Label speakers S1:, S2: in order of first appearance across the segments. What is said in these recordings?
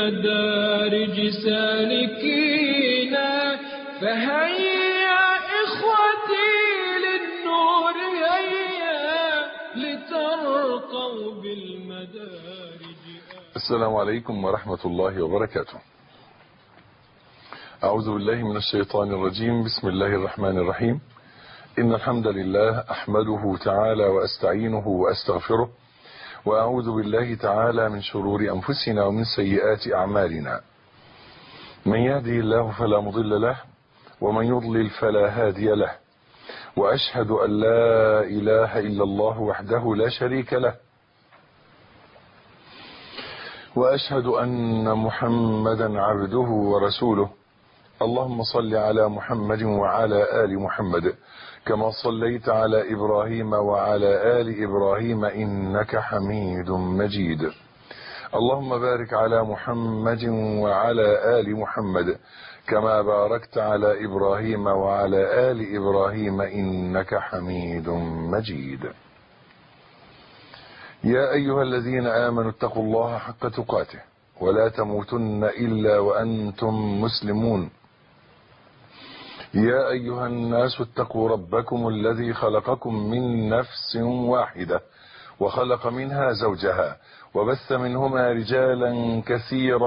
S1: بالمدارج سالكين. فهيا إخوتي للنور هيا لترقوا بالمدارج.
S2: السلام عليكم ورحمة الله وبركاته. أعوذ بالله من الشيطان الرجيم. بسم الله الرحمن الرحيم. إن الحمد لله أحمده تعالى وأستعينه وأستغفره، وأعوذ بالله تعالى من شرور أنفسنا ومن سيئات أعمالنا. من يهده الله فلا مضل له، ومن يضلل فلا هادي له، وأشهد أن لا إله إلا الله وحده لا شريك له، وأشهد أن محمدا عبده ورسوله. اللهم صل على محمد وعلى آل محمد كما صليت على إبراهيم وعلى آل إبراهيم إنك حميد مجيد. اللهم بارك على محمد وعلى آل محمد كما باركت على إبراهيم وعلى آل إبراهيم إنك حميد مجيد. يا أيها الذين آمنوا اتقوا الله حق تقاته ولا تموتن إلا وأنتم مسلمون. يا أيها الناس اتقوا ربكم الذي خلقكم من نفس واحدة وخلق منها زوجها وبث منهما رجالا كثيرا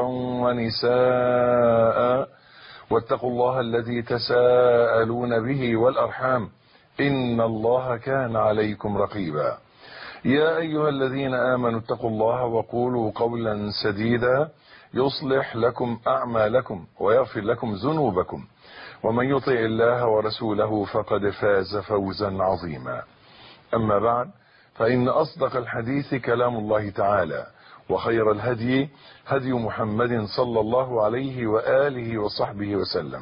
S2: ونساء، واتقوا الله الذي تساءلون به والأرحام إن الله كان عليكم رقيبا. يا أيها الذين آمنوا اتقوا الله وقولوا قولا سديدا يصلح لكم أعمالكم ويغفر لكم ذنوبكم، ومن يطع الله ورسوله فقد فاز فوزا عظيما. أما بعد، فإن أصدق الحديث كلام الله تعالى، وخير الهدي هدي محمد صلى الله عليه وآله وصحبه وسلم،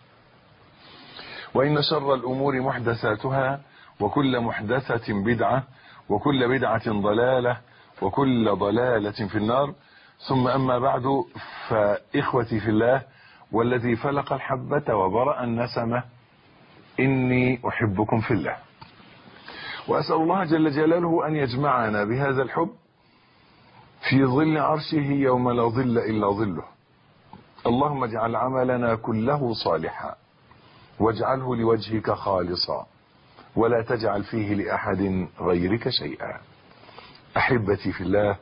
S2: وإن شر الأمور محدثاتها، وكل محدثة بدعة، وكل بدعة ضلالة، وكل ضلالة في النار. ثم أما بعد، فإخوتي في الله والذي فلق الحبة وبرأ النسمة، إني أحبكم في الله، وأسأل الله جل جلاله أن يجمعنا بهذا الحب في ظل عرشه يوم لا ظل إلا ظله. اللهم اجعل عملنا كله صالحا، واجعله لوجهك خالصا، ولا تجعل فيه لأحد غيرك شيئا. أحبتي في الله،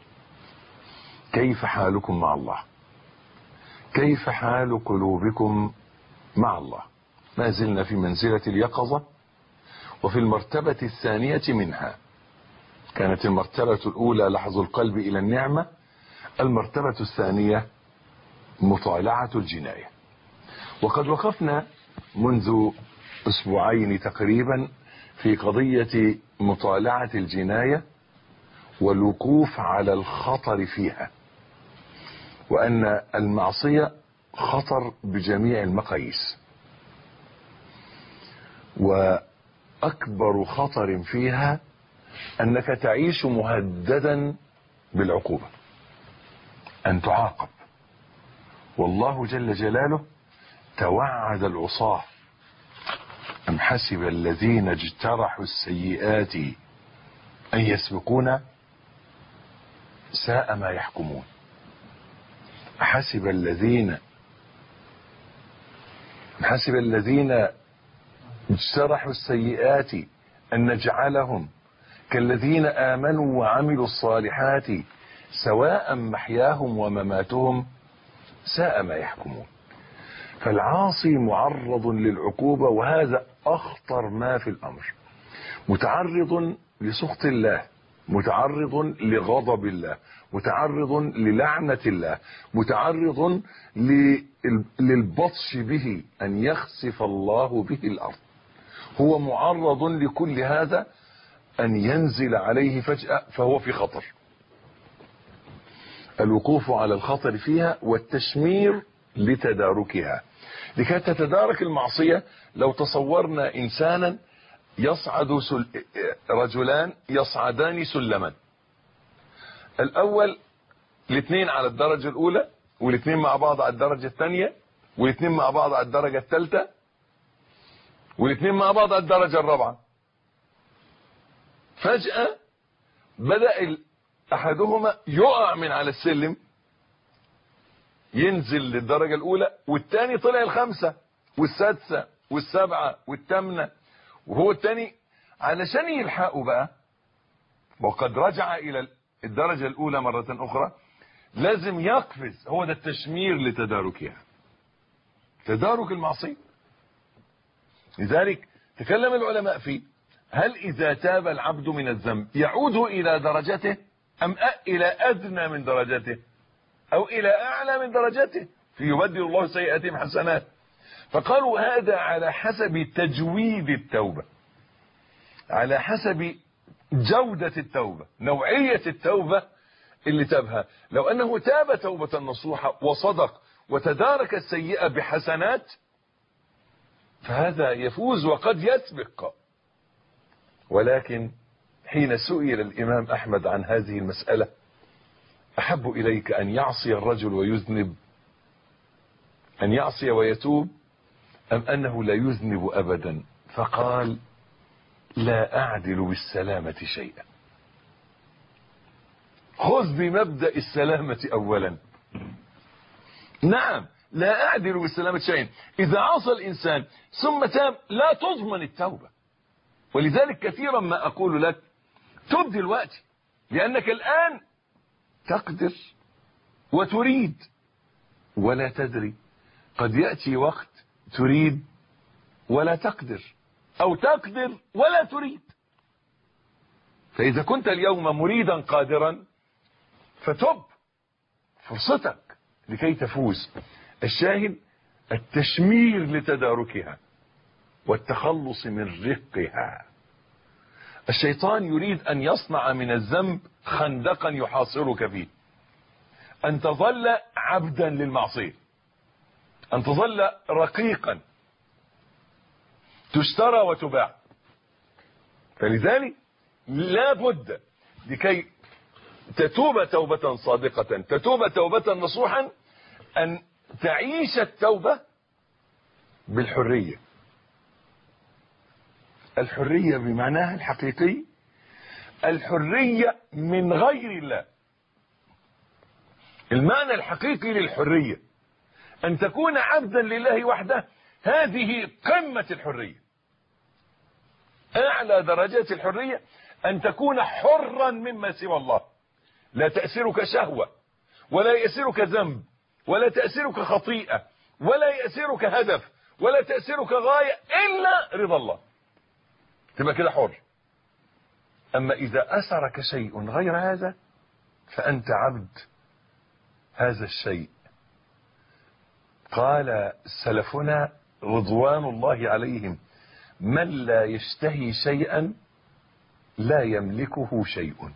S2: كيف حالكم مع الله؟ كيف حال قلوبكم مع الله؟ ما زلنا في منزلة اليقظة، وفي المرتبة الثانية منها. كانت المرتبة الأولى لحظ القلب إلى النعمة، المرتبة الثانية مطالعة الجناية. وقد وقفنا منذ أسبوعين تقريبا في قضية مطالعة الجناية والوقوف على الخطر فيها، وأن المعصية خطر بجميع المقاييس، وأكبر خطر فيها أنك تعيش مهددا بالعقوبة، أن تعاقب. والله جل جلاله توعد العصاة: أم حسب الذين اجترحوا السيئات أن يسبقونا ساء ما يحكمون. حسب الذين اجترحوا السيئات أن نجعلهم كالذين آمنوا وعملوا الصالحات سواء محياهم ومماتهم ساء ما يحكمون. فالعاصي معرض للعقوبة، وهذا أخطر ما في الأمر. متعرض لسخط الله، متعرض لغضب الله، متعرض للعنة الله، متعرض للبطش به، أن يخسف الله به الأرض. هو معرض لكل هذا، أن ينزل عليه فجأة، فهو في خطر. الوقوف على الخطر فيها والتشمير لتداركها. لكي تتدارك المعصية، لو تصورنا إنسانا رجلان يصعدان سلما، الأول الاثنين على الدرجة الأولى، والاثنين مع بعض على الدرجة الثانية، والاثنين مع بعض على الدرجة الثالثة، والاثنين مع بعض على الدرجة الرابعة. فجأة بدأ أحدهما يقع من على السلم ينزل للدرجة الأولى، والتاني طلع الخمسة والسادسة والسبعة والثامنة، وهو التاني علشان يلحقوا بقى وقد رجع إلى الدرجة الأولى مرة أخرى لازم يقفز. هو ده التشمير لتداركها، تدارك المعصية. لذلك تكلم العلماء فيه هل إذا تاب العبد من الذنب يعود إلى درجته أم إلى أدنى من درجته أو إلى أعلى من درجته فيبدل الله سيئاتهم حسنات. فقالوا هذا على حسب تجويد التوبة، على حسب جودة التوبة، نوعية التوبة اللي تابها. لو أنه تاب توبة نصوحة وصدق وتدارك السيئة بحسنات فهذا يفوز وقد يسبق. ولكن حين سئل الإمام أحمد عن هذه المسألة أحب إليك أن يعصي الرجل ويذنب، أن يعصي ويتوب، أم أنه لا يذنب أبدا؟ فقال لا أعدل بالسلامة شيئا. خذ بمبدأ السلامة أولا. نعم لا أعدل بالسلامة شيئا. إذا عصى الإنسان ثم تاب لا تضمن التوبة. ولذلك كثيرا ما أقول لك تب دلوقتي، لأنك الآن تقدر وتريد ولا تدري. قد يأتي وقت تريد ولا تقدر، أو تقدر ولا تريد. فإذا كنت اليوم مريدا قادرا فتب، فرصتك لكي تفوز. الشاهد التشمير لتداركها والتخلص من رقها. الشيطان يريد أن يصنع من الذنب خندقا يحاصرك فيه، أن تظل عبدا للمعصية، أن تظل رقيقا تشترى وتباع. فلذلك لا بد لكي تتوب توبة صادقة، تتوب توبة نصوحا، أن تعيش التوبة بالحرية. الحرية بمعناها الحقيقي، الحرية من غير الله. المعنى الحقيقي للحرية أن تكون عبدا لله وحده. هذه قمة الحرية، أعلى درجات الحرية، أن تكون حرا مما سوى الله. لا تأسرك شهوة، ولا يأسرك ذنب، ولا تأسرك خطيئة، ولا يأسرك هدف، ولا تأسرك غاية إلا رضا الله. تبقى كده حر. أما إذا أسرك شيء غير هذا فأنت عبد هذا الشيء. قال سلفنا رضوان الله عليهم من لا يشتهي شيئا لا يملكه شيء.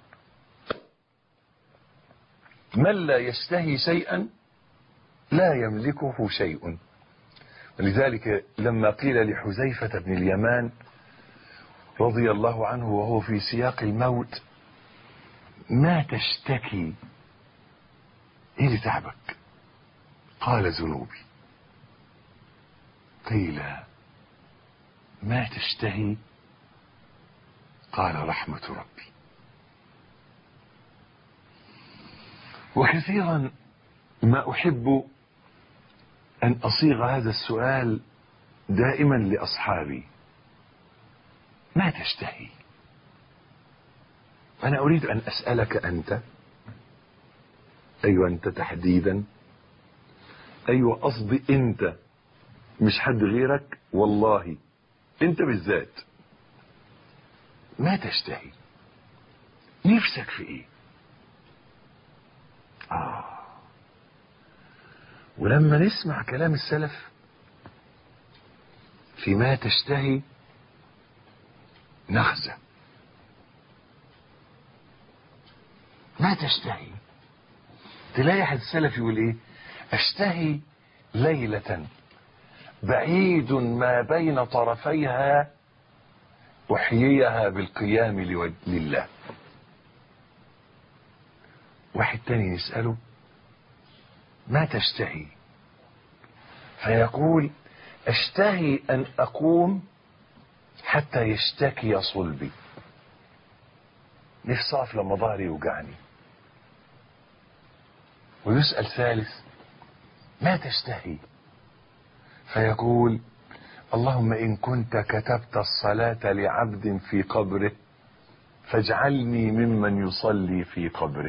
S2: من لا يشتهي شيئا لا يملكه شيء. ولذلك لما قيل لحذيفة بن اليمان رضي الله عنه وهو في سياق الموت ما تشتكي؟ ايه اللي تعبك؟ قال ذنوبي. قيل ما تشتهي؟ قال رحمة ربي. وكثيرا ما أحب أن أصيغ هذا السؤال دائما لأصحابي: ما تشتهي؟ أنا أريد أن أسألك أنت. أيوة أنت تحديدا، أيوة قصدي أنت مش حد غيرك، والله أنت بالذات. ما تشتهي؟ نفسك في إيه؟ ولما نسمع كلام السلف في ما تشتهي نخزى. ما تشتهي؟ تلاقي حد السلف يقول ايه؟ اشتهي ليلة بعيد ما بين طرفيها احييها بالقيام لله. واحد تاني يسأله ما تشتهي؟ فيقول اشتهي ان اقوم حتى يشتكي صلبي. نفسي اقف لما ظهري يوجعني. ويسأل ثالث ما تشتهي؟ فيقول اللهم إن كنت كتبت الصلاة لعبد في قبره فاجعلني ممن يصلي في قبره.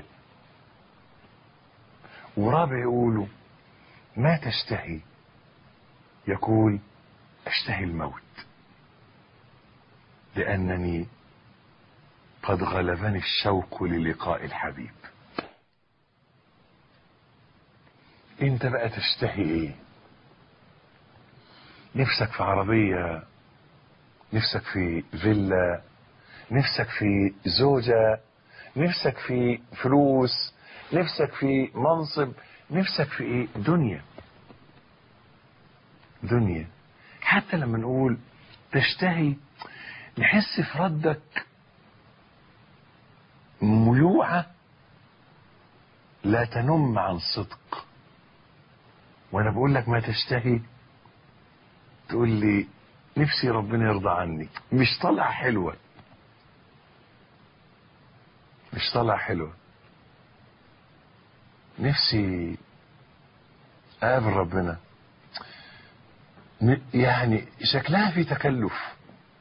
S2: ورابع يقولوا ما تشتهي؟ يقول اشتهي الموت لأنني قد غلبني الشوق للقاء الحبيب. انت بقى تشتهي ايه؟ نفسك في عربية، نفسك في فيلا، نفسك في زوجة، نفسك في فلوس، نفسك في منصب، نفسك في ايه؟ دنيا. دنيا. حتى لما نقول تشتهي نحس في ردك ميوعة لا تنم عن صدق. وانا بقول لك ما تشتهي تقول لي نفسي ربنا يرضى عني. مش طالعة حلوة، مش طالعة حلوة. نفسي اقابل ربنا، يعني شكلها في تكلف.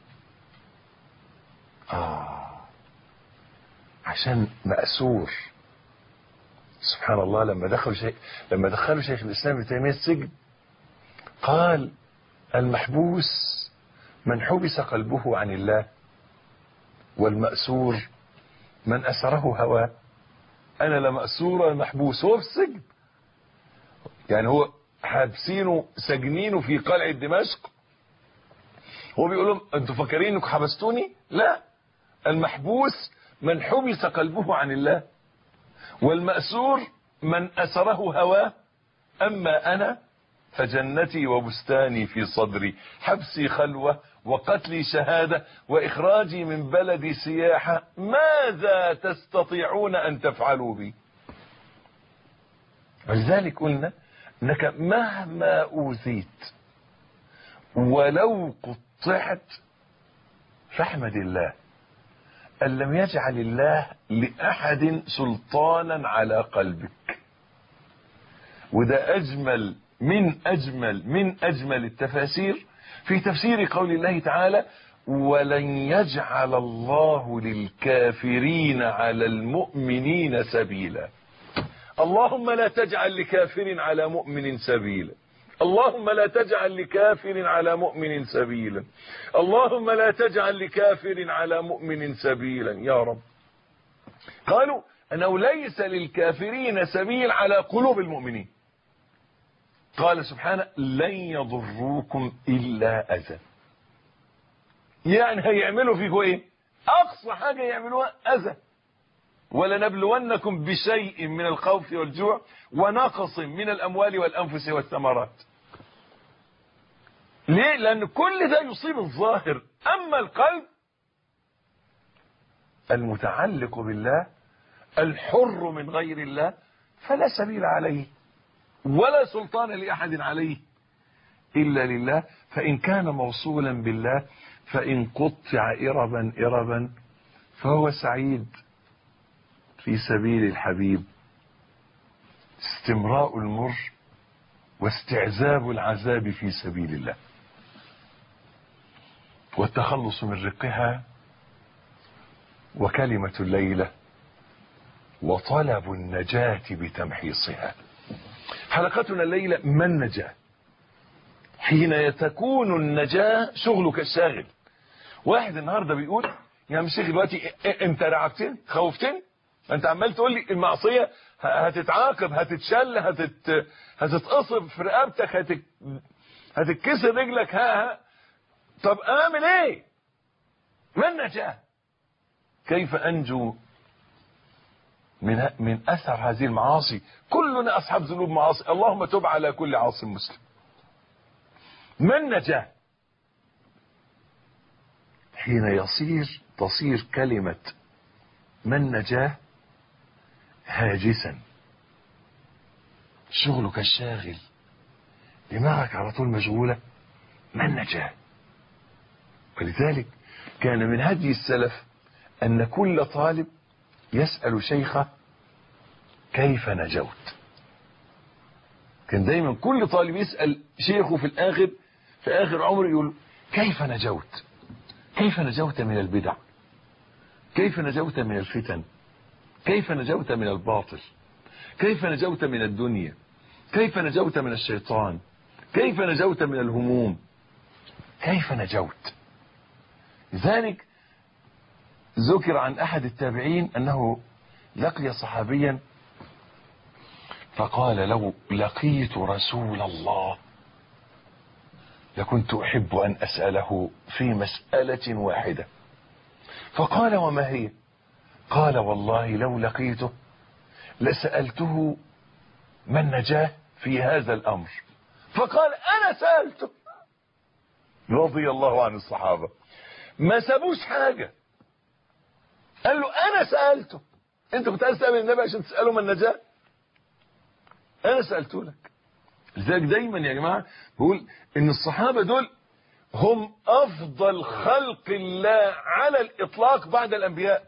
S2: عشان مأسور. سبحان الله، لما دخلوا شيخ الإسلام ابن تيمية السجن قال المحبوس من حبس قلبه عن الله، والمأسور من أسره هواه. أنا لا مأسور ولا محبوس، هو في السجن. يعني هو حابسينه سجنينه في قلعة دمشق، هو بيقول لهم أنتوا فاكرين أنكم حبستوني؟ لا، المحبوس من حبس قلبه عن الله، والمأسور من أسره هواه. أما أنا فجنتي وبستاني في صدري، حبسي خلوة وقتلي شهادة وإخراجي من بلدي سياحة. ماذا تستطيعون أن تفعلوا بي؟ ولذلك قلنا أنك مهما أوذيت ولو قطعت فاحمد الله أن لم يجعل الله لأحد سلطانا على قلبك. وده أجمل من أجمل التفاسير في تفسير قول الله تعالى ولن يجعل الله للكافرين على المؤمنين سبيلا. اللهم لا تجعل لكافر على مؤمن سبيلا، اللهم لا تجعل لكافر على مؤمن سبيلا، اللهم لا تجعل لكافر على مؤمن سبيلا يا رب. قالوا أنه ليس للكافرين سبيل على قلوب المؤمنين. قال سبحانه لن يضروكم إلا أذى. يعني هيعملوا فيكم ايه؟ أقصى حاجة يعملوها أذى. ولنبلونكم بشيء من الخوف والجوع ونقص من الأموال والأنفس والثمرات. ليه؟ لأن كل ده يصيب الظاهر. أما القلب المتعلق بالله الحر من غير الله فلا سبيل عليه ولا سلطان لأحد عليه إلا لله. فإن كان موصولا بالله فإن قطع إربا فهو سعيد في سبيل الحبيب. استمراء المر واستعذاب العذاب في سبيل الله، والتخلص من رقها، وكلمة الليلة، وطلب النجاة بتمحيصها. حلقتنا الليلة ما النجاة؟ حين تكون النجاة شغلك الشاغل. واحد النهاردة بيقول يا مشيخ دلوقتي انت رعبتني خوفتني، انت عمال تقول لي المعصية هتتعاقب، هتتشل، هتتقصب في رقبتك، هتتكسر رجلك. طب اعمل ايه؟ ما النجاة؟ كيف انجو من اثر هذه المعاصي؟ كلنا اصحاب ذنوب معاصي، اللهم تب على كل عاص مسلم. ما النجاة؟ حين تصير كلمة ما النجاة هاجسا، شغلك الشاغل، دماغك على طول مشغولة. ما النجاة؟ ولذلك كان من هدي السلف أن كل طالب يسأل شيخه كيف نجوت؟ كان دايما كل طالب يسأل شيخه في آخر عمره يقول كيف نجوت؟ كيف نجوت من البدع؟ كيف نجوت من الفتن؟ كيف نجوت من الباطل؟ كيف نجوت من الدنيا؟ كيف نجوت من الشيطان؟ كيف نجوت من الهموم؟ كيف نجوت؟ لذلك ذكر عن أحد التابعين أنه لقي صحابيا فقال لو لقيت رسول الله لكنت أحب أن أسأله في مسألة واحدة. فقال وما هي؟ قال والله لو لقيته لسألته ما النجاة في هذا الأمر. فقال أنا سألته. رضي الله عن الصحابة ما سابوش حاجة، قال له أنا سألته. أنت كنت عايز تسأل النبي عشان تسأله ما النجاة؟ أنا سألته لك. لذلك دايما يا جماعة بقول إن الصحابة دول هم أفضل خلق الله على الإطلاق بعد الأنبياء.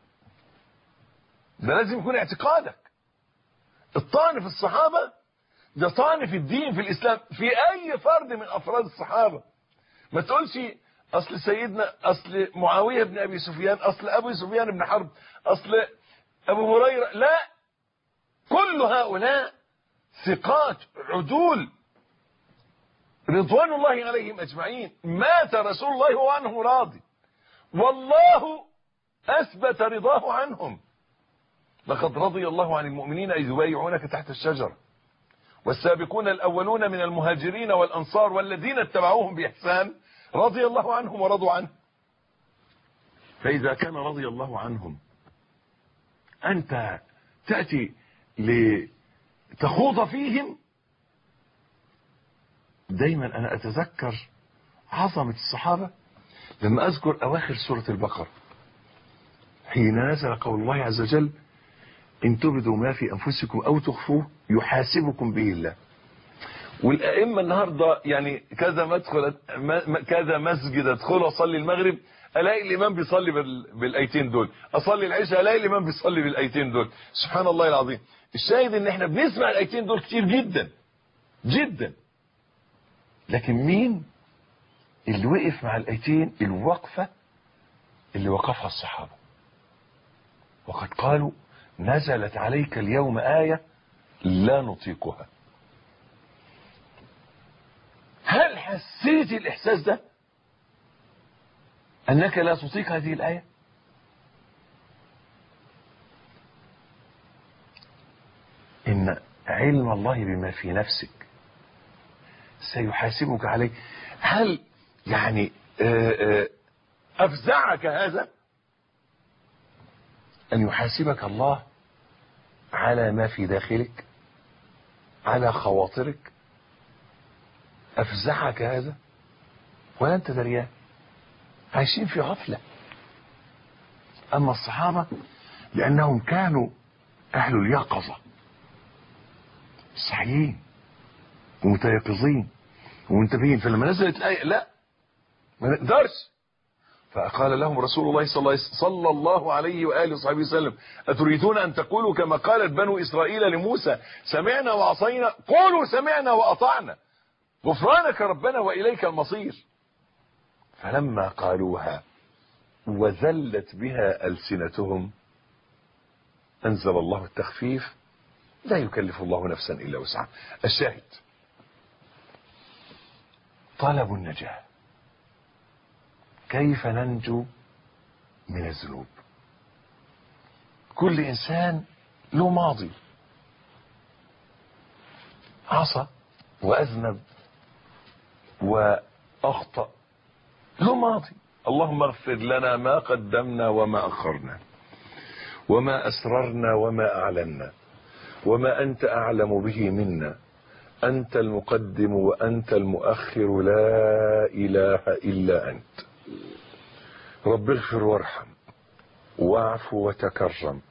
S2: ده لازم يكون اعتقادك. الطعن في الصحابة ده طعن في الدين، في الإسلام، في أي فرد من أفراد الصحابة. ما تقولش أصل سيدنا، أصل معاوية بن أبي سفيان، أصل أبو سفيان بن حرب، أصل أبو هريرة. لا، كل هؤلاء ثقات عدول رضوان الله عليهم أجمعين. مات رسول الله وهو عنهم راضي، والله أثبت رضاه عنهم. لقد رضي الله عن المؤمنين إذ يبايعونك تحت الشجرة والسابقون الأولون من المهاجرين والأنصار والذين اتبعوهم بإحسان رضي الله عنهم ورضوا عنه. فإذا كان رضي الله عنهم أنت تأتي لتخوض فيهم. دايما أنا أتذكر عظمة الصحابة لما أذكر أواخر سورة البقرة حين نزل قول الله عز وجل إن تبدوا ما في أنفسكم أو تخفوه يحاسبكم به الله. والأئمة النهاردة يعني كذا مسجد أدخل أصلي المغرب ألاقي الإمام بيصلي بالآيتين دول، أصلي العشاء ألاقي الإمام بيصلي بالآيتين دول. سبحان الله العظيم. الشاهد إن إحنا بنسمع الآيتين دول كتير جدا جدا، لكن مين اللي وقف مع الآيتين الوقفة اللي وقفها الصحابة؟ وقد قالوا نزلت عليك اليوم آية لا نطيقها. هل حسيت الإحساس ده أنك لا تطيق هذه الآية؟ إن علم الله بما في نفسك سيحاسبك عليه. هل يعني أفزعك هذا أن يحاسبك الله على ما في داخلك، على خواطرك؟ أفزعك هذا ولا أنت دريان؟ عايشين في غفلة. أما الصحابة لأنهم كانوا أهل اليقظة صحيين ومتيقظين ومنتبهين، فلما نزلت الآية لا ما نقدرش. فقال لهم رسول الله صلى الله عليه وآله وصحبه وسلم أتريدون أن تقولوا كما قالت بنو إسرائيل لموسى سمعنا وعصينا؟ قولوا سمعنا وأطعنا غفرانك ربنا وإليك المصير. فلما قالوها وذلت بها ألسنتهم أنزل الله التخفيف لا يكلف الله نفسا إلا وسعها. الشاهد طلب النجاة. كيف ننجو من الذنوب؟ كل إنسان له ماضي، عصى وأذنب وأخطأ، له ماضي. اللهم اغفر لنا ما قدمنا وما أخرنا وما أسررنا وما أعلنا وما أنت أعلم به منا، أنت المقدم وأنت المؤخر لا إله إلا أنت. رب اغفر وارحم واعف وتكرم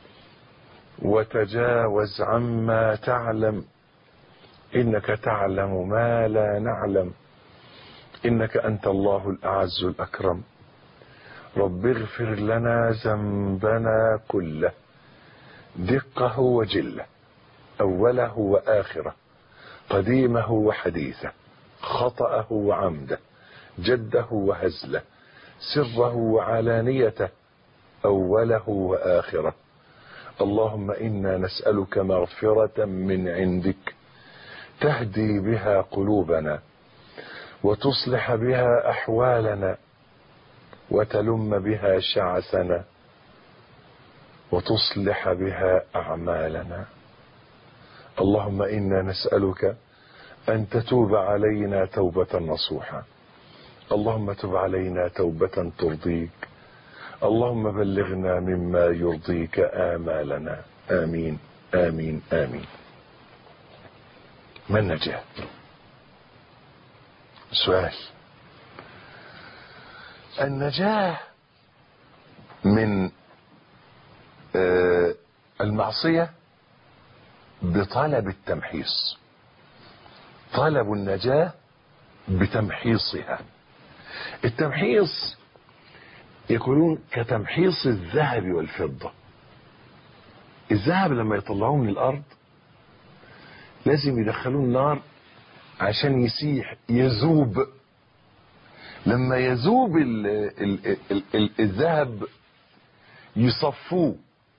S2: وتجاوز عما تعلم إنك تعلم ما لا نعلم إنك أنت الله الأعز الأكرم. رب اغفر لنا ذنبنا كله دقه وجله أوله وآخره قديمه وحديثه، خطأه وعمده، جده وهزله، سره وعلانيته، أوله وآخره. اللهم إنا نسألك مغفرة من عندك تهدي بها قلوبنا وتصلح بها أحوالنا وتلم بها شعثنا وتصلح بها أعمالنا. اللهم إنا نسألك أن تتوب علينا توبة نصوحة. اللهم تب علينا توبة ترضيك. اللهم بلغنا مما يرضيك آمالنا. آمين آمين آمين. ما النجاة؟ سؤال. النجاة من المعصية بطلب التمحيص. طلب النجاة بتمحيصها. التمحيص يقولون كتمحيص الذهب والفضة. الذهب لما يطلعوه من الأرض لازم يدخلوه النار عشان يسيح يذوب. لما يذوب الذهب يصفوه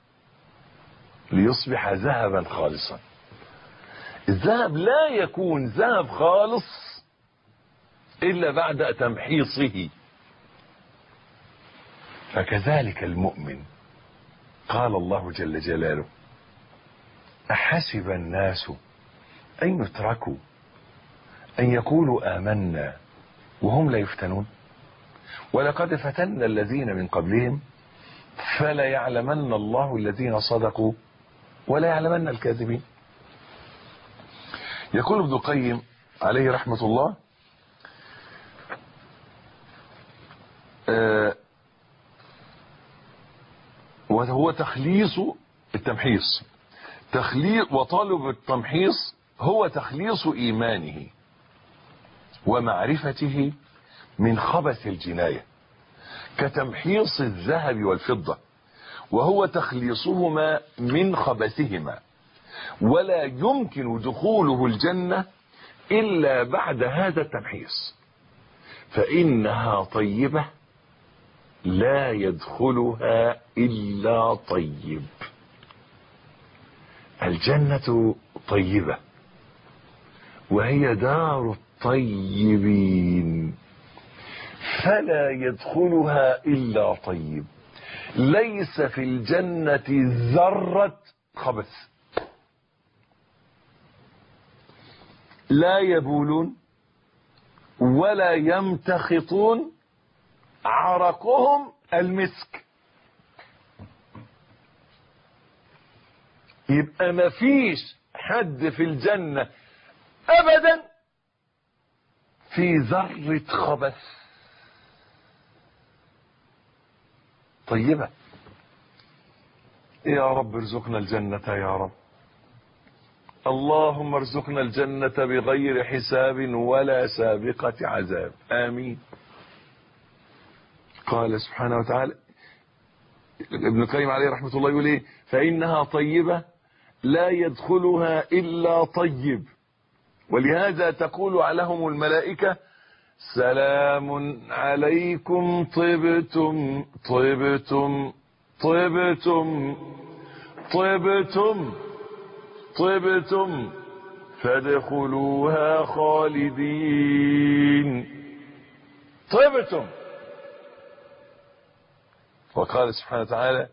S2: ليصبح ذهبا خالصا. الذهب لا يكون ذهب خالص إلا بعد تمحيصه. فكذلك المؤمن. قال الله جل جلاله: أحسب الناس أن يتركوا أن يقولوا آمنا وهم لا يفتنون ولقد فتنا الذين من قبلهم فلا يعلمن الله الذين صدقوا ولا يعلمن الكاذبين. يقول ابن القيم عليه رحمة الله: وهو تخليص التمحيص. وطالب التمحيص هو تخليص إيمانه ومعرفته من خبث الجناية كتمحيص الذهب والفضة، وهو تخليصهما من خبثهما، ولا يمكن دخوله الجنة إلا بعد هذا التمحيص، فإنها طيبة لا يدخلها إلا طيب. الجنة طيبة وهي دار الطيبين، فلا يدخلها إلا طيب. ليس في الجنة ذرة خبث، لا يبولون ولا يمتخطون، عرقهم المسك. يبقى ما فيش حد في الجنة أبدا في ذرة خبث. طيبة. يا رب ارزقنا الجنة يا رب. اللهم ارزقنا الجنة بغير حساب ولا سابقة عذاب. آمين. قال سبحانه وتعالى ابن القيم عليه رحمة الله يقول ايه: فإنها طيبة لا يدخلها إلا طيب، ولهذا تقول عليهم الملائكة: سلام عليكم طبتم طبتم طبتم طبتم طبتم فادخلوها خالدين. طبتم. وقال سبحانه وتعالى: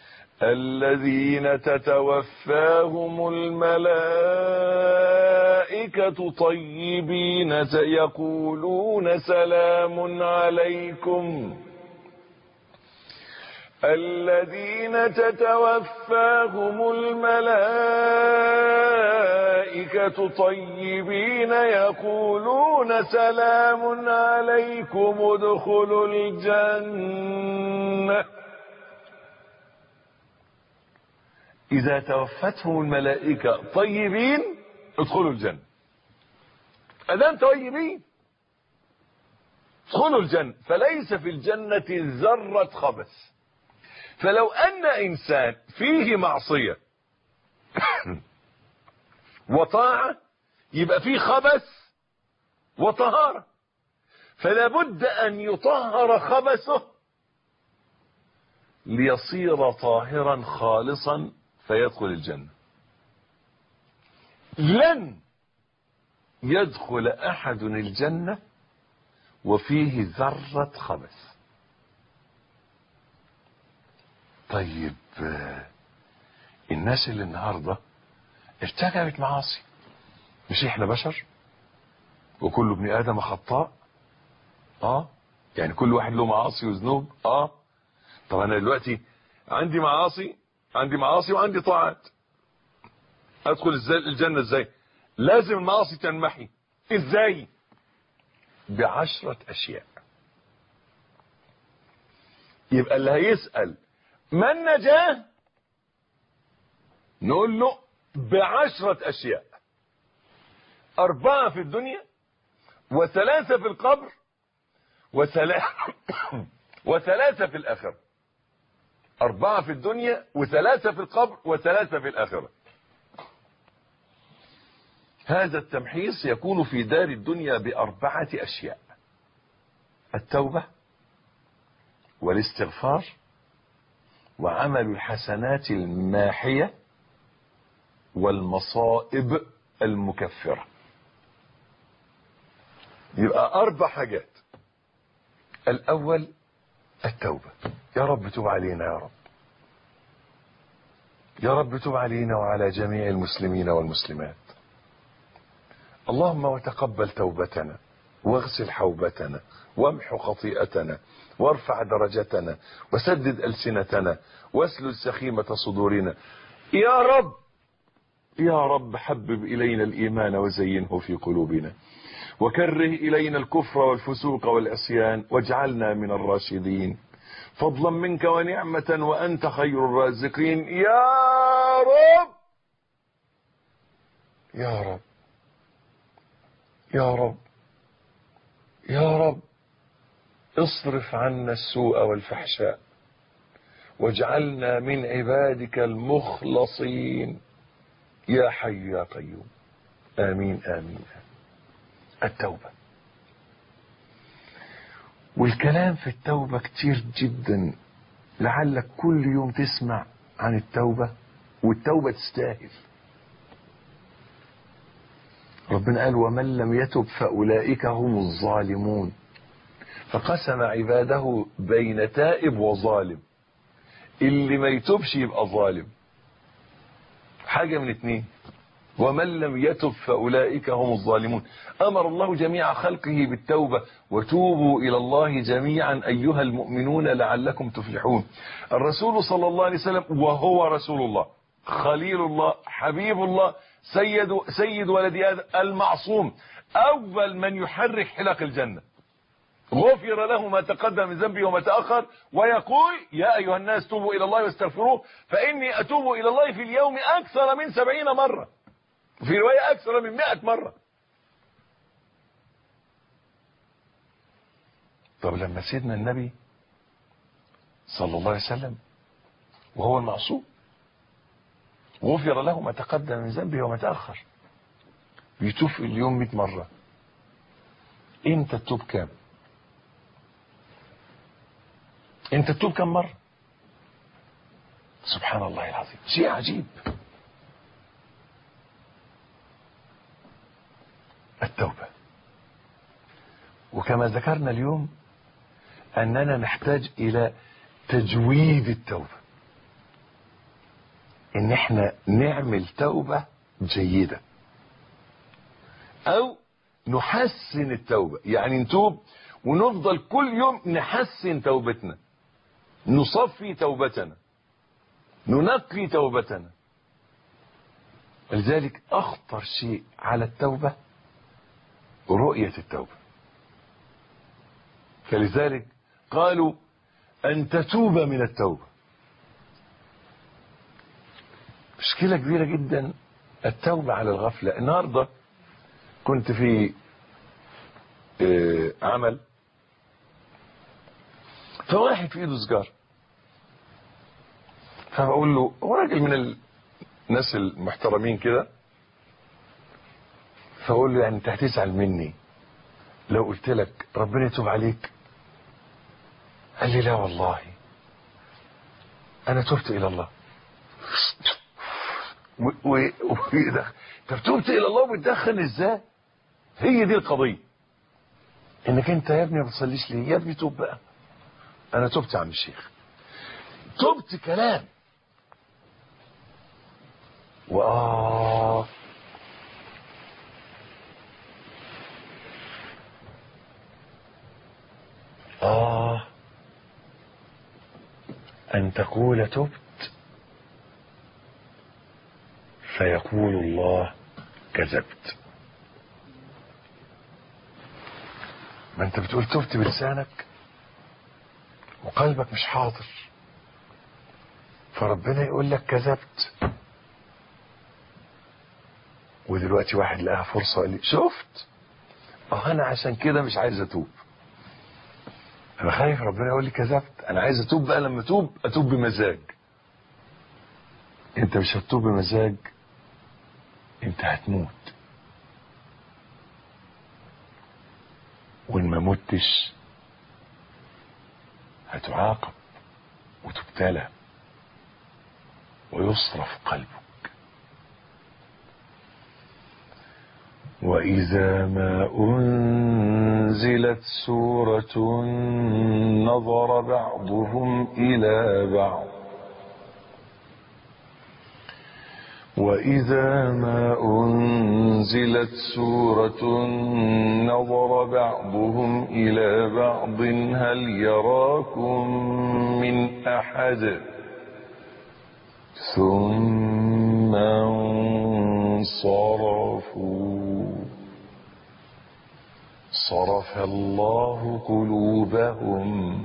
S2: الذين تتوفاهم الملائكة طيبين يقولون سلام عليكم. الذين تتوفاهم الملائكة طيبين يقولون سلام عليكم ادخلوا الجنة. إذا توفتهم الملائكة طيبين ادخلوا الجنة. أدام طيبين ادخلوا الجنة. فليس في الجنة ذرة خبث. فلو أن إنسان فيه معصية وطاعة يبقى فيه خبث وطهارة، فلا بد أن يطهر خبثه ليصير طاهرا خالصا فيدخل الجنة. لن يدخل أحد الجنة وفيه ذرة خبث. طيب الناس اللي النهاردة ارتكبت معاصي، مش احنا بشر وكل ابن آدم خطاء؟ يعني كل واحد له معاصي وذنوب. طب انا دلوقتي عندي معاصي وعندي طاعات، ادخل الجنة ازاي؟ لازم المعاصي تنمحي. ازاي؟ ب10 أشياء. يبقى اللي هيسأل ما النجاة نقول له ب10 أشياء، 4 في الدنيا و3 في القبر و3 في الآخرة. 4 في الدنيا و3 في القبر و3 في الآخرة. هذا التمحيص يكون في دار الدنيا ب4 أشياء: التوبة والاستغفار وعمل الحسنات الماحية والمصائب المكفرة. يبقى 4 حاجات. الأول التوبة. يا رب تب علينا يا رب، يا رب تب علينا وعلى جميع المسلمين والمسلمات. اللهم وتقبل توبتنا واغسل حوبتنا وامحو خطيئتنا وارفع درجتنا وسدد ألسنتنا واسلل سخيمة صدورنا. يا رب يا رب حبب إلينا الإيمان وزينه في قلوبنا وكره إلينا الكفر والفسوق والعصيان واجعلنا من الراشدين فضلا منك ونعمة وأنت خير الرازقين. يا رب يا رب يا رب يا رب اصرف عنا السوء والفحشاء واجعلنا من عبادك المخلصين يا حي يا قيوم. آمين آمين. التوبة، والكلام في التوبة كتير جدا، لعلك كل يوم تسمع عن التوبة، والتوبة تستاهل. ربنا قال ومن لم يتب فأولئك هم الظالمون، فقسم عباده بين تائب وظالم. اللي ما يتوبش يبقى ظالم، حاجة من اتنين، ومن لم يتب فأولئك هم الظالمون. أمر الله جميع خلقه بالتوبة وتوبوا إلى الله جميعا أيها المؤمنون لعلكم تفلحون. الرسول صلى الله عليه وسلم وهو رسول الله خليل الله حبيب الله سيد ولد آدم المعصوم، أول من يحرك حلق الجنة، غفر له ما تقدم من ذنبه وما تأخر، ويقول يا أيها الناس توبوا إلى الله واستغفروه فإني أتوب إلى الله في اليوم أكثر من 70 مرة، في رواية أكثر من 100 مرة. طب لما سيدنا النبي صلى الله عليه وسلم وهو المعصوم غفر له ما تقدم من ذنبه وما تأخر بيتوب في اليوم 100 مرة، انت تتوب كام؟ انت تتوب كم مرة؟ سبحان الله العظيم، شيء عجيب. التوبة، وكما ذكرنا اليوم أننا نحتاج إلى تجويد التوبة، إن احنا نعمل توبة جيدة أو نحسن التوبة، يعني نتوب ونفضل كل يوم نحسن توبتنا، نصفي توبتنا، ننقي توبتنا. لذلك أخطر شيء على التوبة رؤية التوبة، فلذلك قالوا أن تتوب من التوبة. مشكلة كبيرة جدا التوبة على الغفلة. النهاردة كنت في عمل، فواحد في ايده سجارة، فبقول له هو راجل من الناس المحترمين كده، فاقول له يعني انت هتزعل مني لو قلت لك ربنا يتوب عليك؟ قال لي لا والله انا تبت الى الله. طب تبت الى الله وبتدخن ازاي؟ هي دي القضيه، انك انت يا ابني ما بتصليش ليه؟ يا ابني توب بقى. انا تبت يا عم الشيخ، تبت كلام. أن تقول تبت فيقول الله كذبت. ما أنت بتقول تبت بلسانك وقلبك مش حاضر، فربنا يقول لك كذبت. ودلوقتي واحد لقاها فرصة قال لي شفت، أنا عشان كده مش عايز أتوب. أنا خايف ربنا يقول لي كذبت. أنا عايز أتوب بقى، لما أتوب بمزاج. أنت مش هتتوب بمزاج، أنت هتموت. وإن ما متش هتعاقب وتبتلى ويصرف قلبك. وإذا ما أنزلت سورة نظر بعضهم إلى بعض وإذا ما أنزلت سورة نظر بعضهم إلى بعض هل يراكم من أحد ثم انصرفوا صرف الله قلوبهم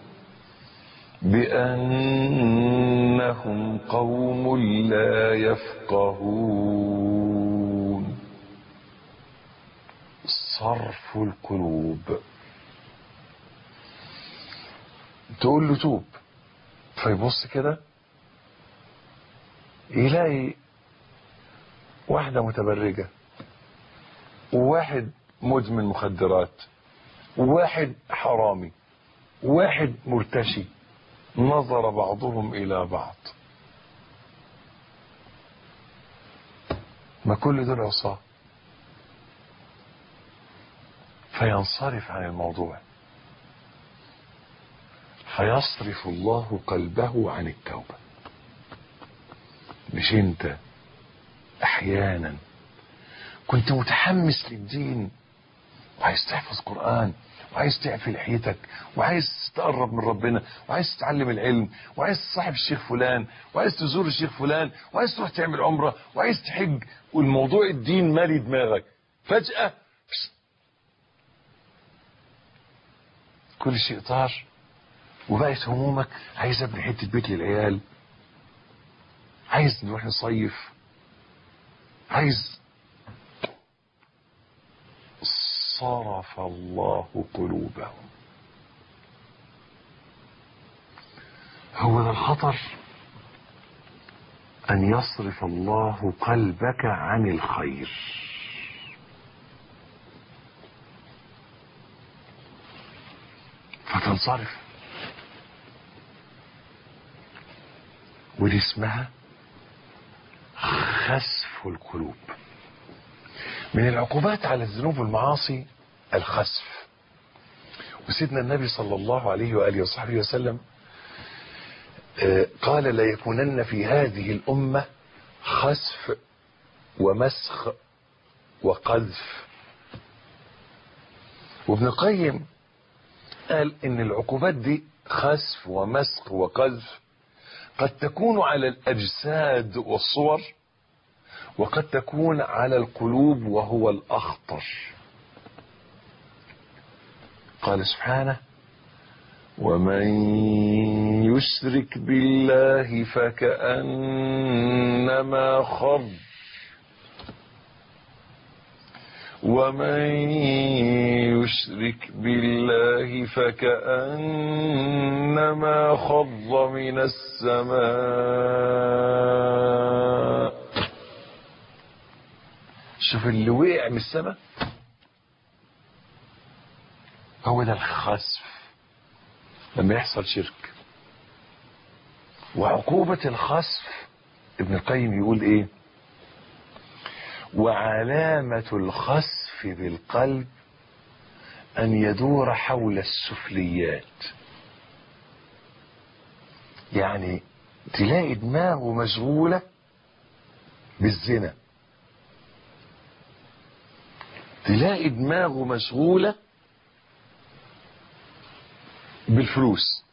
S2: بأنهم قوم لا يفقهون. صرف القلوب. تقول له توب، فيبص كده يلاقي واحدة متبرجة وواحد مدمن مخدرات وواحد حرامي وواحد مرتشي. نظر بعضهم إلى بعض، ما كل دول عصاة. فينصرف عن الموضوع، فيصرف الله قلبه عن التوبة. مش انت احيانا كنت متحمس للدين وعايز تحفظ قرآن وعايز تعفي لحيتك وعايز تقرب من ربنا وعايز تتعلم العلم وعايز تصاحب الشيخ فلان وعايز تزور الشيخ فلان وعايز تروح تعمل عمرة وعايز تحج، والموضوع الدين مالي دماغك، فجأة كل شيء طار وبقت همومك عايز ابني حتة بيت للعيال، عايز نروح نصيف، عايز. صرف الله قلوبهم. هو ده الخطر، أن يصرف الله قلبك عن الخير. فتنصرف. ودي اسمها خسف القلوب. من العقوبات على الذنوب والمعاصي الخسف. وسيدنا النبي صلى الله عليه وآله وصحبه وسلم قال لا يكونن في هذه الأمة خسف ومسخ وقذف. وابن القيم قال إن العقوبات دي خسف ومسخ وقذف قد تكون على الأجساد والصور وقد تكون على القلوب وهو الأخطر. قال سبحانه ومن يشرك بالله فكأنما خر ومن يشرك بالله فكأنما خر من السماء. شوف اللي وقع من السماء، هو ده الخسف لما يحصل شرك. وعقوبة الخسف ابن القيم يقول ايه؟ وعلامة الخسف بالقلب ان يدور حول السفليات. يعني تلاقي دماغه مشغولة بالزنا، تلاقي دماغه مشغولة بالفلوس،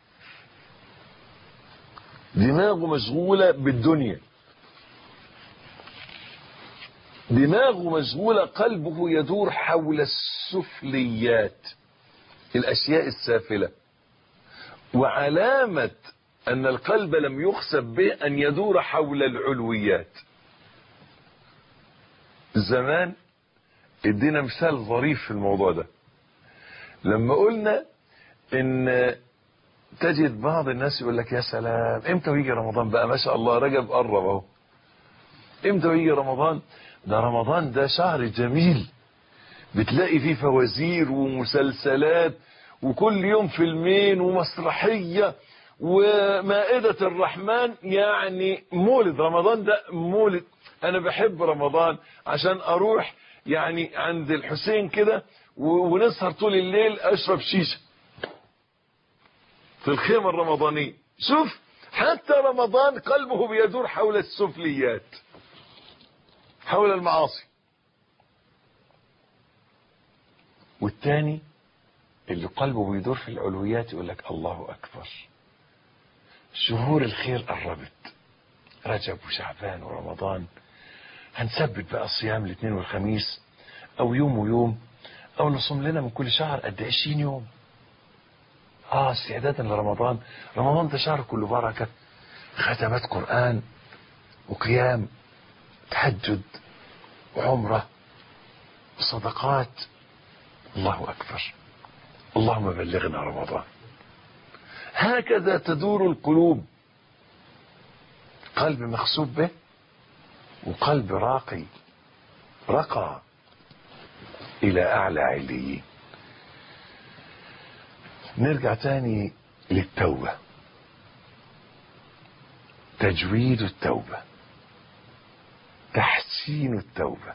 S2: دماغه مشغولة بالدنيا، دماغه مشغولة، قلبه يدور حول السفليات، الأشياء السافلة. وعلامة أن القلب لم يخسف به أن يدور حول العلويات. زمان ادينا مثال ظريف في الموضوع ده لما قلنا ان تجد بعض الناس يقول لك يا سلام امتى ويجي رمضان بقى، ما شاء الله رجب قرب اهو، امتى ويجي رمضان، ده رمضان ده شهر جميل بتلاقي فيه فوازير ومسلسلات وكل يوم فيلمين ومسرحية ومائدة الرحمن، يعني مولد رمضان ده مولد. انا بحب رمضان عشان اروح يعني عند الحسين كده ونسهر طول الليل اشرب شيشة في الخيمة الرمضانية. شوف حتى رمضان قلبه بيدور حول السفليات، حول المعاصي. والتاني اللي قلبه بيدور في العلويات يقول لك الله اكبر، شهور الخير قربت، رجب وشعبان ورمضان، هنثبت بقى صيام الاثنين والخميس او يوم ويوم، او نصوم لنا من كل شهر قد 20 يوم استعدادا لرمضان. رمضان ده شهر كله بركة، ختمات قرآن وقيام تهجد وعمرة وصدقات. الله أكبر، اللهم بلغنا رمضان. هكذا تدور القلوب، قلب مخسوب به وقلب راقي رقى إلى أعلى عليين. نرجع تاني للتوبة، تجويد التوبة، تحسين التوبة،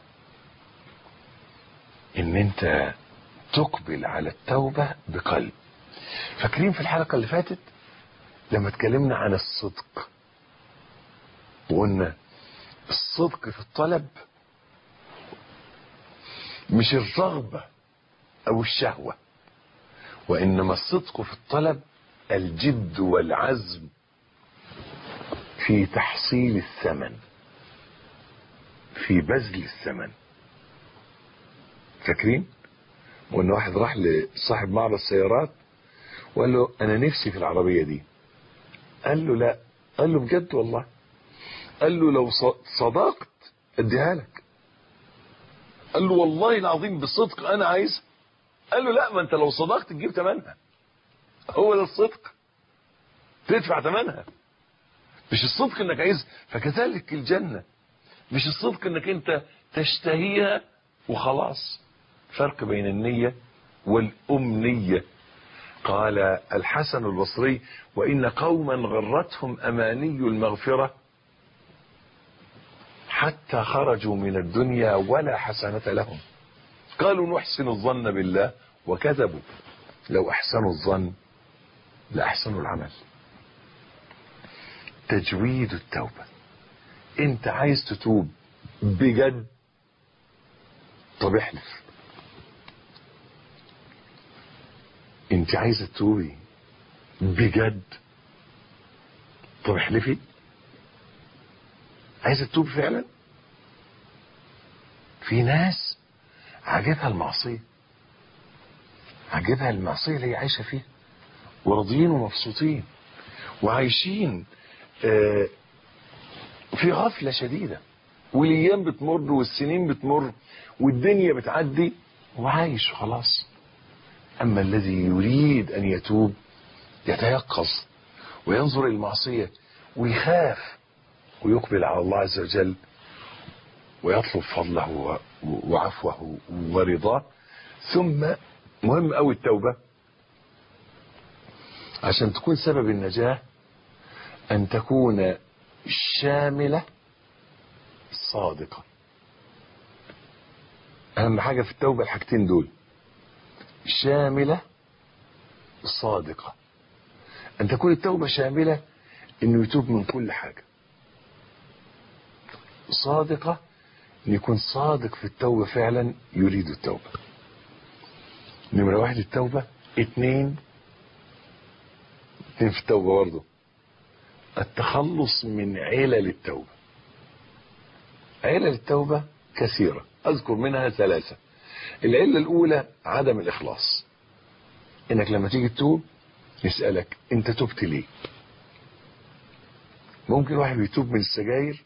S2: ان انت تقبل على التوبة بقلب. فاكرين في الحلقة اللي فاتت لما اتكلمنا عن الصدق وقلنا الصدق في الطلب مش الرغبة او الشهوة، وإنما الصدق في الطلب الجد والعزم في تحصيل الثمن، في بذل الثمن. فاكرين؟ وإن واحد راح لصاحب معرض السيارات وقال له أنا نفسي في العربية دي. قال له لا. قال له بجد والله؟ قال له لو صدقت اديها لك. قال له والله العظيم بصدق أنا عايزها. قال له لا، ما انت لو صدقت تجيب ثمنها، هو ده الصدق، تدفع ثمنها، مش الصدق انك عايز. فكذلك الجنة مش الصدق انك انت تشتهيها وخلاص، فرق بين النية والأمنية. قال الحسن البصري وإن قوما غرتهم أماني المغفرة حتى خرجوا من الدنيا ولا حسنة لهم، قالوا نحسن الظن بالله وكذبوا، لو احسنوا الظن لاحسنوا العمل. تجويد التوبة، انت عايز تتوب بجد، طب احلف. انت عايز تتوبي بجد، طب احلفي. عايز تتوب فعلا. في ناس عجبها المعصية، عجبها المعصية اللي هي عايشة فيها، وراضيين ومبسوطين وعايشين في غفلة شديدة، والايام بتمر والسنين بتمر والدنيا بتعدي وعايش خلاص. اما الذي يريد ان يتوب يتيقظ وينظر الى المعصية ويخاف ويقبل على الله عز وجل ويطلب فضله وعفوه ورضاه. ثم مهم قوي التوبة عشان تكون سبب النجاة أن تكون شاملة صادقة. أهم حاجة في التوبة الحاجتين دول، شاملة صادقة. أن تكون التوبة شاملة إنه يتوب من كل حاجة. صادقة إن يكون صادق في التوبة فعلا يريد التوبة. نمرة واحد التوبة. اتنين في التوبة برضه التخلص من علل التوبة. علل التوبة كثيرة، أذكر منها 3. العلة الأولى عدم الإخلاص، إنك لما تيجي تتوب يسألك أنت تبت ليه. ممكن واحد بيتوب من السجاير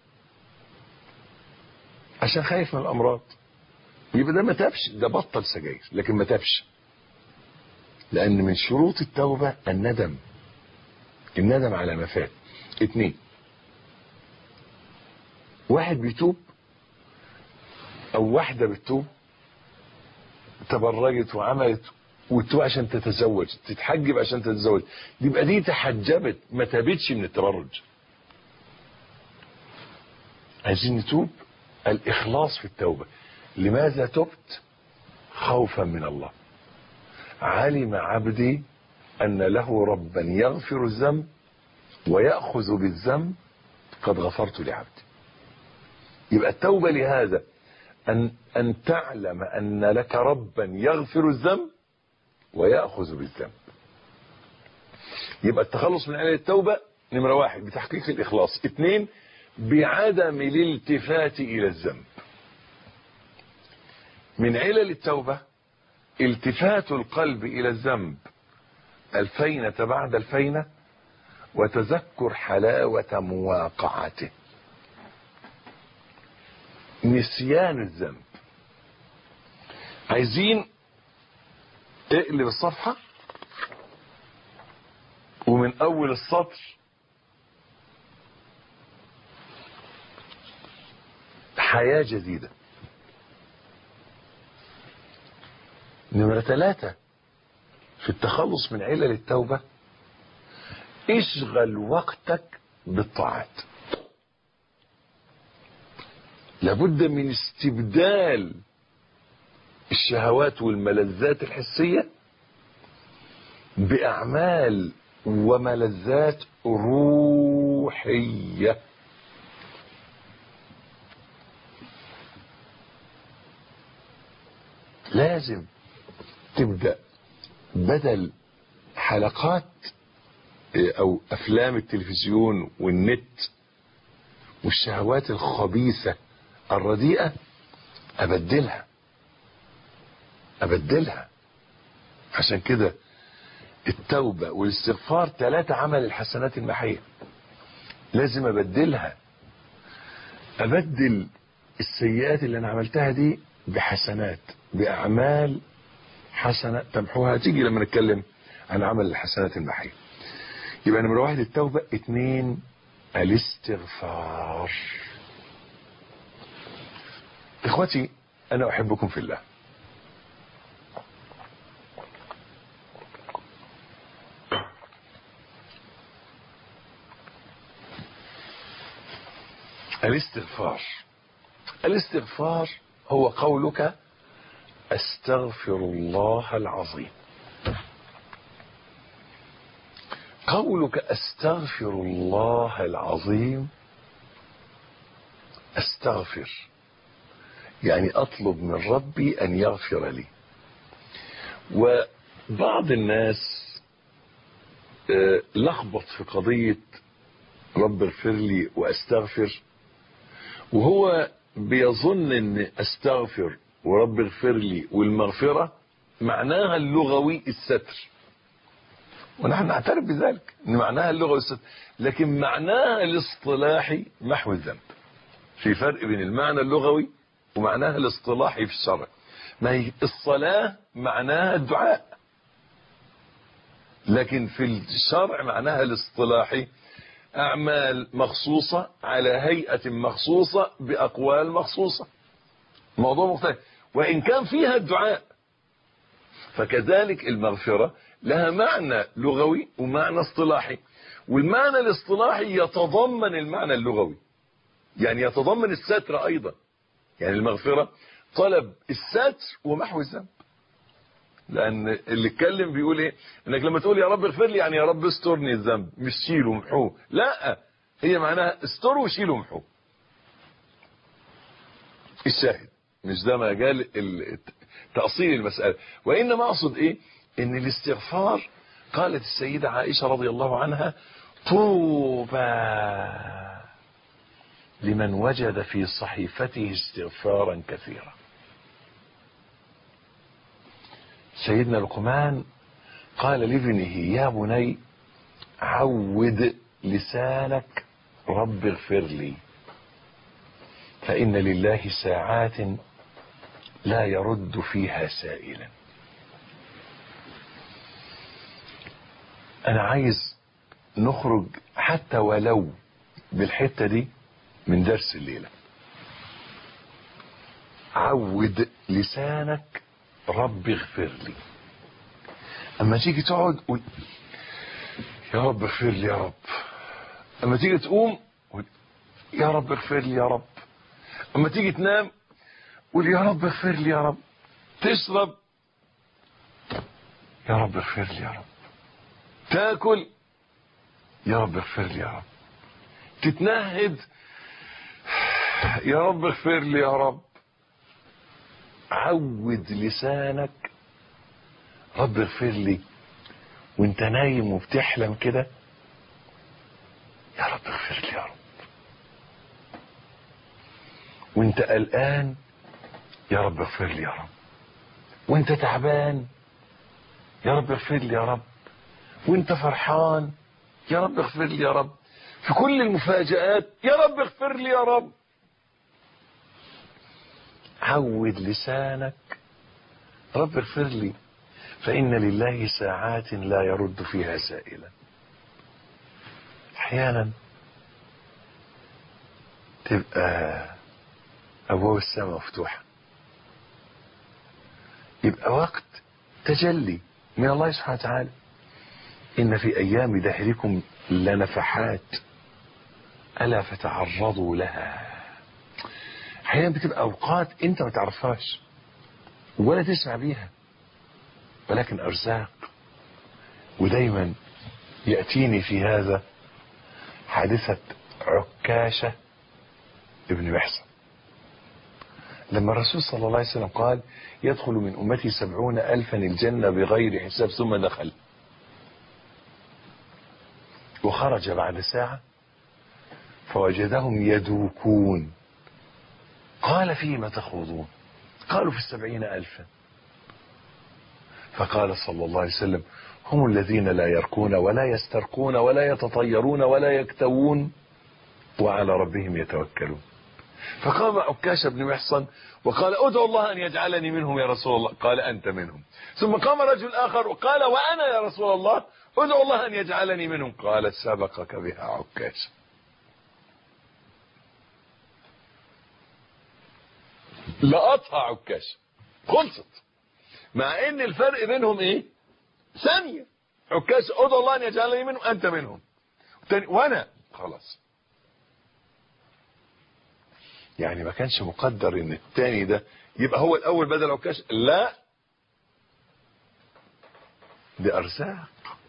S2: عشان خايف من الأمراض، يبقى ده ما تابش، ده بطل سجاير لكن ما تابش. لأن من شروط التوبة الندم على ما فات. 2 واحد بيتوب أو واحدة بتتوب تبرجت وعملت وتتوب عشان تتزوج، تتحجب عشان تتزوج، يبقى دي تحجبت ما تابتش من التبرج. عايزين نتوب الإخلاص في التوبة. لماذا تبت؟ خوفا من الله. علم عبدي أن له ربا يغفر الذنب ويأخذ بالذنب قد غفرت لعبدي. يبقى التوبة لهذا أن تعلم أن لك ربا يغفر الذنب ويأخذ بالذنب. يبقى التخلص من علل التوبة نمرة 1 بتحقيق الإخلاص. 2 بعدم الالتفات إلى الذنب. من علل التوبة التفات القلب إلى الذنب الفينة بعد الفينة وتذكر حلاوة مواقعته. نسيان الذنب. عايزين اقلب الصفحة ومن أول السطر حياة جديدة. نمرة 3 في التخلص من علل التوبة اشغل وقتك بالطاعات. لابد من استبدال الشهوات والملذات الحسية بأعمال وملذات روحية. لازم تبدأ بدل حلقات أو أفلام التلفزيون والنت والشهوات الخبيثة الرديئة أبدلها. عشان كده التوبة والاستغفار 3 عمل الحسنات المحية. لازم أبدلها، أبدل السيئات اللي أنا عملتها دي بحسنات، بأعمال حسنة تمحوها. تيجي لما نتكلم عن عمل الحسنات المحية. يبقى نمرة 1 التوبة. 2 الاستغفار. إخوتي أنا أحبكم في الله. الاستغفار هو قولك أستغفر الله العظيم. قولك أستغفر الله العظيم، أستغفر يعني أطلب من ربي أن يغفر لي. وبعض الناس لخبط في قضية رب اغفر لي وأستغفر، وهو بيظن أن أستغفر ورب اغفر لي والمغفرة معناها اللغوي الستر، ونحن نعترف بذلك ان معناها اللغوي الستر، لكن معناها الاصطلاحي محو الذنب. في فرق بين المعنى اللغوي ومعناها الاصطلاحي في الشرع. ما هي الصلاة معناها الدعاء، لكن في الشرع معناها الاصطلاحي أعمال مخصوصة على هيئة مخصوصة بأقوال مخصوصة، موضوع مختلف، وإن كان فيها الدعاء. فكذلك المغفرة لها معنى لغوي ومعنى اصطلاحي، والمعنى الاصطلاحي يتضمن المعنى اللغوي، يعني يتضمن الستر أيضا. يعني المغفرة طلب الستر ومحو الذنب، لأن اللي اتكلم بيقول إيه؟ إنك لما تقول يا رب اغفر لي يعني يا رب استرني الذنب، مش شيله ومحوه، لا، هي معناها استره وشيله ومحوه. الشاهد مش ده مجال تأصيل المسألة، وإنما أقصد إيه؟ إن الاستغفار، قالت السيدة عائشة رضي الله عنها: طوبى لمن وجد في صحيفته استغفارا كثيرا. سيدنا لقمان قال لابنه: يا بني عود لسانك رب اغفر لي، فإن لله ساعات لا يرد فيها سائلا. أنا عايز نخرج حتى ولو بالحتة دي من درس الليلة. عود لسانك رب اغفر لي. اما تيجي تقعد قول يا رب اغفر لي يا رب. اما تيجي تقوم قول يا رب اغفر لي يا رب. اما تيجي تنام قول يا رب اغفر لي يا رب. تشرب يا رب اغفر لي يا رب. تاكل يا رب اغفر لي يا رب. تتنهد يا رب اغفر لي يا رب. عود لسانك رب اغفر لي، وانت نايم وبتحلم كده يا رب اغفر لي يا رب. وانت قلقان يا رب اغفر لي يا رب. وانت تعبان يا رب اغفر لي يا رب. وانت فرحان يا رب اغفر لي يا رب. في كل المفاجآت يا رب اغفر لي يا رب. عود لسانك رب اغفر لي، فإن لله ساعات لا يرد فيها سائلا. احيانا تبقى ابواب السماء مفتوحة، يبقى وقت تجلي من الله سبحانه وتعالى. إن في أيام دهركم لنفحات ألا فتعرضوا لها. احيانا بتبقى أوقات أنت ما تعرفهاش ولا تسمع بيها، ولكن أرزاق. ودايما يأتيني في هذا حادثة عكاشة ابن محصن، لما الرسول صلى الله عليه وسلم قال: يدخل من أمتي 70,000 الجنة بغير حساب، ثم دخل، وخرج بعد ساعة فوجدهم يدوكون. قال: فيما تخوضون؟ قالوا: في 70,000. فقال صلى الله عليه وسلم: هم الذين لا يركون ولا يسترقون ولا يتطيرون ولا يكتوون وعلى ربهم يتوكلون. فقام عكاشة بن محصن وقال: ادعو الله أن يجعلني منهم يا رسول الله. قال: أنت منهم. ثم قام رجل آخر وقال: وأنا يا رسول الله ادعو الله أن يجعلني منهم. قال: سبقك بها عكاشة. لقطها عكاشة، خلصت، مع ان الفرق بينهم ايه؟ ثانية. عكاشة ادعو الله ان يجعلني منهم، انت منهم، وانا خلاص. يعني ما كانش مقدر ان الثاني ده يبقى هو الاول بدل عكاشة، لا، دي ارزاق.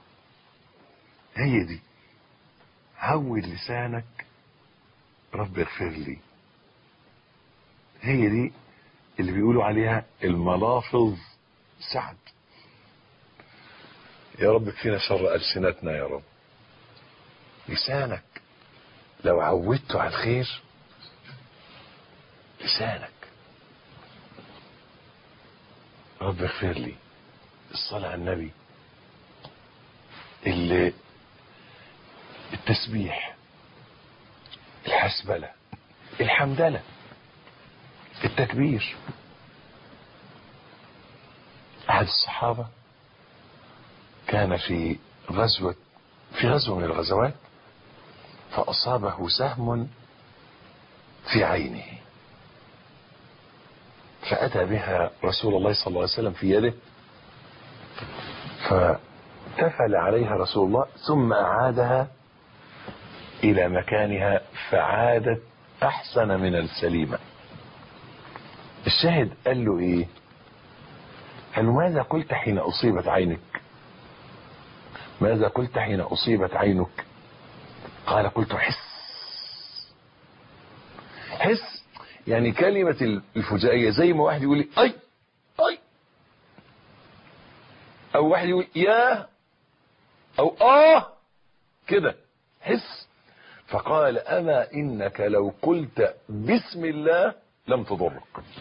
S2: هي دي. عود لسانك رب اغفر لي. هي دي اللي بيقولوا عليها الملافظ سعد. يا رب اكفينا شر ألسنتنا يا رب. لسانك لو عودته على الخير، لسانك رب اغفر لي، الصلاة على النبي، التسبيح، الحسبلة، الحمدلة، التكبير. أحد الصحابة كان في غزوة من الغزوات، فأصابه سهم في عينه، فأتى بها رسول الله صلى الله عليه وسلم في يده، فتفل عليها رسول الله ثم أعادها إلى مكانها فعادت أحسن من السليمة. الشاهد قال له إيه؟ قال له ماذا قلت حين أصيبت عينك؟ ماذا قلت حين أصيبت عينك؟ قال قلت حس. حس يعني كلمة الفجائية، زي ما واحد يقول لي أي أي، أو واحد يقول يا، أو كده حس. فقال أما إنك لو قلت بسم الله لم تضرك.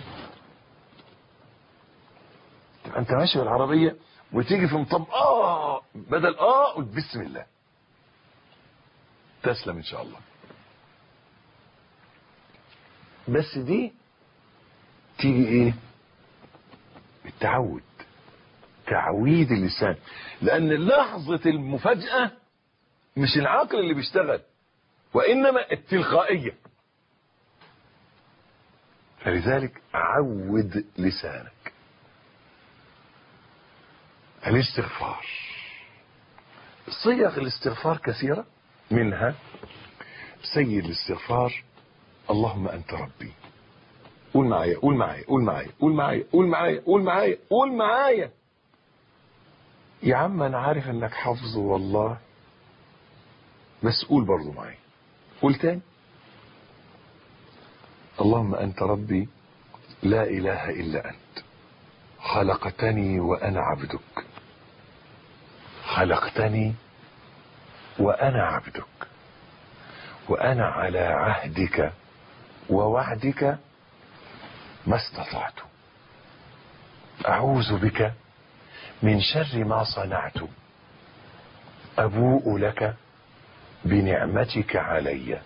S2: تبقى أنت ماشي بالعربية وتيجي في مطب بدل قلت بسم الله، تسلم إن شاء الله. بس دي تيجي إيه؟ التعود، تعويد اللسان، لأن لحظة المفاجأة مش العقل اللي بيشتغل، وإنما التلقائية. فلذلك عود لسانك. الاستغفار، صيغ الاستغفار كثيرة، منها سيد الاستغفار اللهم أنت ربي. قول معايا قول معايا قول معايا قول معايا قول معايا قول معايا قول معايا. يا عم أنا عارف إنك حافظه والله، بس قول برضو معايا. قول تاني. اللهم أنت ربي لا إله إلا أنت، خلقتني وأنا عبدك، خلقتني وأنا عبدك، وأنا على عهدك ووعدك ما استطعت، أعوذ بك من شر ما صنعت، أبوء لك بنعمتك علي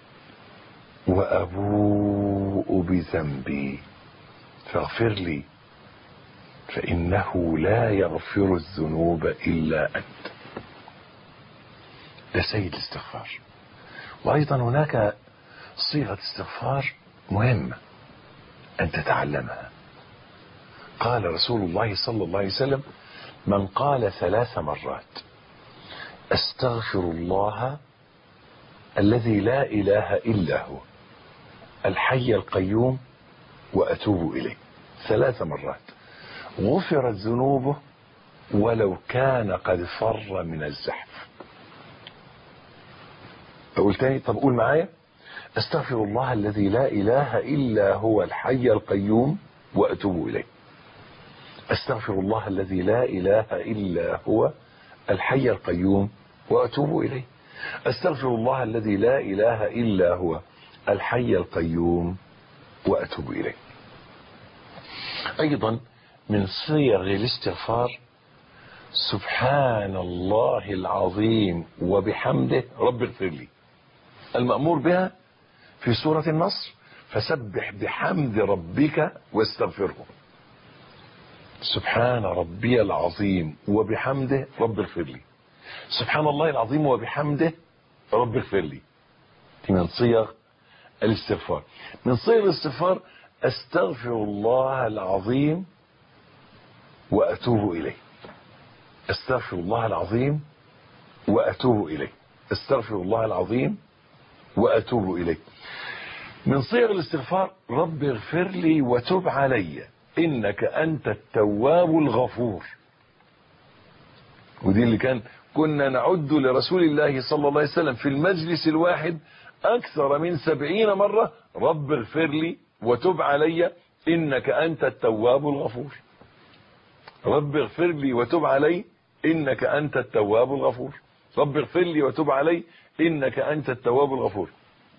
S2: وأبوء بذنبي فاغفر لي فإنه لا يغفر الذنوب إلا أنت. ده سيد الاستغفار. وأيضا هناك صيغة استغفار مهمة أن تتعلمها. قال رسول الله صلى الله عليه وسلم من قال 3 مرات أستغفر الله الذي لا إله إلا هو الحي القيوم وأتوب إليه 3 مرات غفرت ذنوبه ولو كان قد فر من الزحف. أقول تاني؟ طب قول معايا. أستغفر الله الذي لا إله إلا هو الحي القيوم وأتوب إليه. أستغفر الله الذي لا إله إلا هو الحي القيوم وأتوب إليه. أستغفر الله الذي لا إله إلا هو الحي القيوم وأتوب إليه. أيضا من صيغ الاستغفار سبحان الله العظيم وبحمده رب اغفر لي، المأمور بها في سورة النصر فسبح بحمد ربك واستغفره. سبحان ربي العظيم وبحمده رب اغفر لي، سبحان الله العظيم وبحمده رب اغفر لي. دي من صيغ الاستغفار. من صيغ الاستغفار استغفر الله العظيم وأتوب إليه. استغفر الله العظيم وأتوب إليه. استغفر الله العظيم وأتوب إليه. من صيغ الاستغفار رب اغفر لي وتب علي إنك أنت التواب الغفور. ودي اللي كنا نعد لرسول الله صلى الله عليه وسلم في المجلس الواحد أكثر من 70 مرة رب اغفر لي وتب علي إنك أنت التواب الغفور. رب اغفر لي وتب علي إنك أنت التواب الغفور. رب اغفر لي وتب علي إنك أنت التواب الغفور.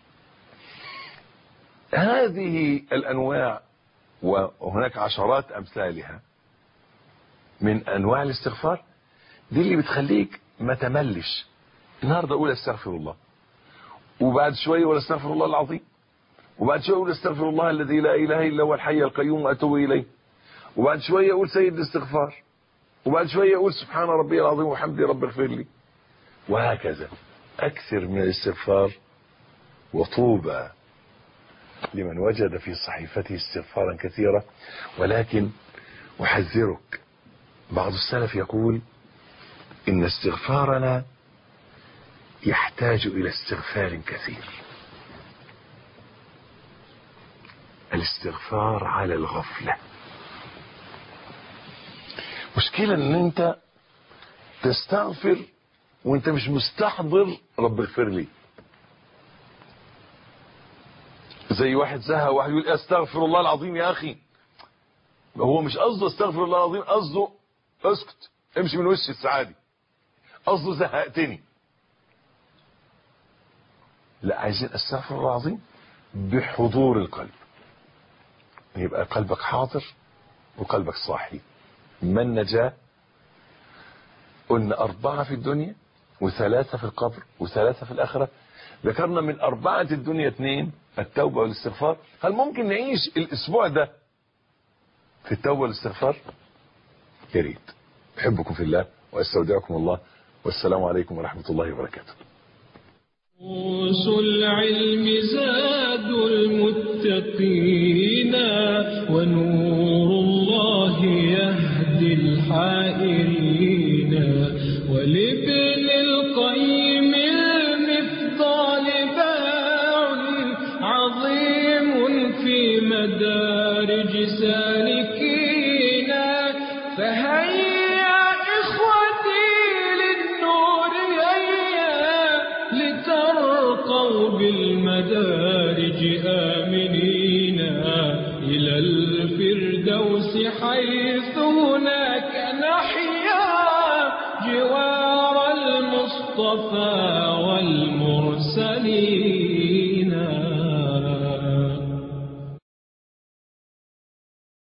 S2: هذه الأنواع وهناك عشرات أمثالها من أنواع الاستغفار، دي اللي بتخليك ما تملش. النهارده أقول استغفر الله، وبعد شوية أقول استغفر الله العظيم، وبعد شوية أقول استغفر الله الذي لا إله إلا هو الحي القيوم وأتوب إليه، وبعد شوية أقول سيد الاستغفار، وبعد شوية أقول سبحان ربي العظيم وحمدي رب اغفر لي، وهكذا. أكثر من الاستغفار وطوبى لمن وجد في صحيفته استغفارا كثيرا. ولكن أحذرك، بعض السلف يقول إن استغفارنا يحتاج إلى استغفار كثير. الاستغفار على الغفلة. مشكلة ان انت تستغفر وانت مش مستحضر رب اغفر لي. زي واحد زهق، واحد يقول استغفر الله العظيم يا اخي، هو مش قصده استغفر الله العظيم، قصده اسكت امشي من وش السعادة، قصده زهقتني. لا، عايزين استغفر الله العظيم بحضور القلب، يبقى قلبك حاضر وقلبك صاحي. من نجا؟ قلنا 4 في الدنيا و3 في القبر و3 في الآخرة. ذكرنا من 4 الدنيا 2 التوبة والاستغفار. هل ممكن نعيش الأسبوع ده في التوبة والاستغفار؟ يا ريت. أحبكم في الله وأستودعكم الله، والسلام عليكم ورحمة الله وبركاته.
S1: دروس العلم زاد المتقين، ونور الله يهدي الحائرين. ولابن القيم المفضال باع عظيم في مدارج سالكين. فهيا إخوتي للنور هيا، لترقوا بالمدارج آمنين إلى الفردوس، حيث هناك نحيا جوار المصطفى والمرسلين.